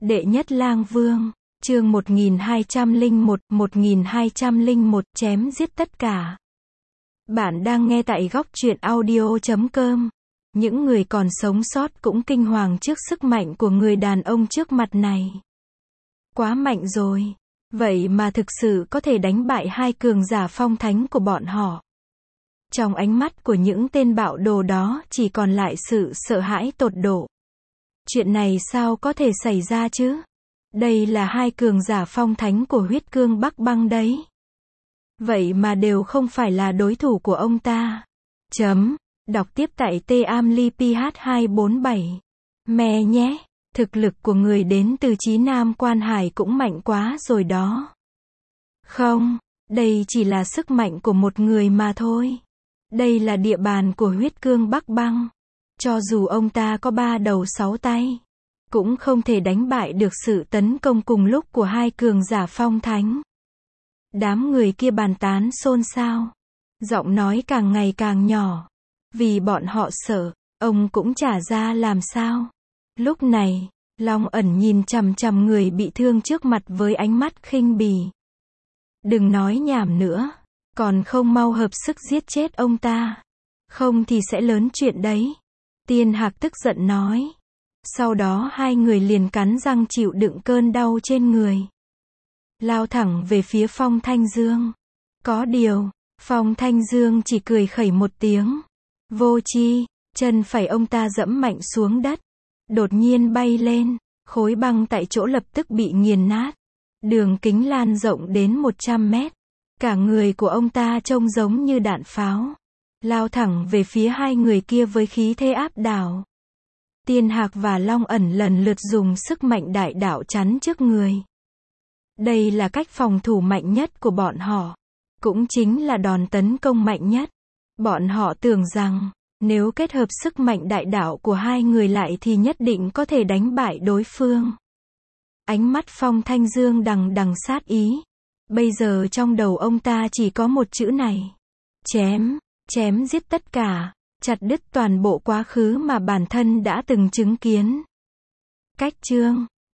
Đệ nhất lang vương, chương 1201, chém giết tất cả. Bạn đang nghe tại góc truyện audio.com. Những người còn sống sót cũng kinh hoàng trước sức mạnh của người đàn ông trước mặt này. Quá mạnh rồi. Vậy mà thực sự có thể đánh bại hai cường giả phong thánh của bọn họ. Trong ánh mắt của những tên bạo đồ đó chỉ còn lại sự sợ hãi tột độ. Chuyện này sao có thể xảy ra chứ? Đây là hai cường giả phong thánh của huyết cương Bắc Băng đấy. Vậy mà đều không phải là đối thủ của ông ta. Đọc tiếp tại TAMLIPH247. Mẹ nhé, thực lực của người đến từ Chí Nam Quan Hải cũng mạnh quá rồi đó. Không, đây chỉ là sức mạnh của một người mà thôi. Đây là địa bàn của huyết cương Bắc Băng. Cho dù ông ta có 3 đầu 6 tay, cũng không thể đánh bại được sự tấn công cùng lúc của hai cường giả phong thánh. Đám người kia bàn tán xôn xao. Giọng nói càng ngày càng nhỏ. Vì bọn họ sợ, ông cũng chả ra làm sao. Lúc này, Long Ẩn nhìn chằm chằm người bị thương trước mặt với ánh mắt khinh bỉ. Đừng nói nhảm nữa, còn không mau hợp sức giết chết ông ta. Không thì sẽ lớn chuyện đấy. Tiên Hạc tức giận nói. Sau đó hai người liền cắn răng chịu đựng cơn đau trên người. Lao thẳng về phía Phong Thanh Dương. Có điều, Phong Thanh Dương chỉ cười khẩy một tiếng. Vô tri, chân phải ông ta giẫm mạnh xuống đất. Đột nhiên bay lên, khối băng tại chỗ lập tức bị nghiền nát. Đường kính lan rộng đến 100 mét. Cả người của ông ta trông giống như đạn pháo. Lao thẳng về phía hai người kia với khí thế áp đảo. Tiên Hạc và Long Ẩn lần lượt dùng sức mạnh đại đạo chắn trước người. Đây là cách phòng thủ mạnh nhất của bọn họ. Cũng chính là đòn tấn công mạnh nhất. Bọn họ tưởng rằng, nếu kết hợp sức mạnh đại đạo của hai người lại thì nhất định có thể đánh bại đối phương. Ánh mắt Phong Thanh Dương đằng đằng sát ý. Bây giờ trong đầu ông ta chỉ có một chữ này. Chém giết tất cả, chặt đứt toàn bộ quá khứ mà bản thân đã từng chứng kiến. Cách chương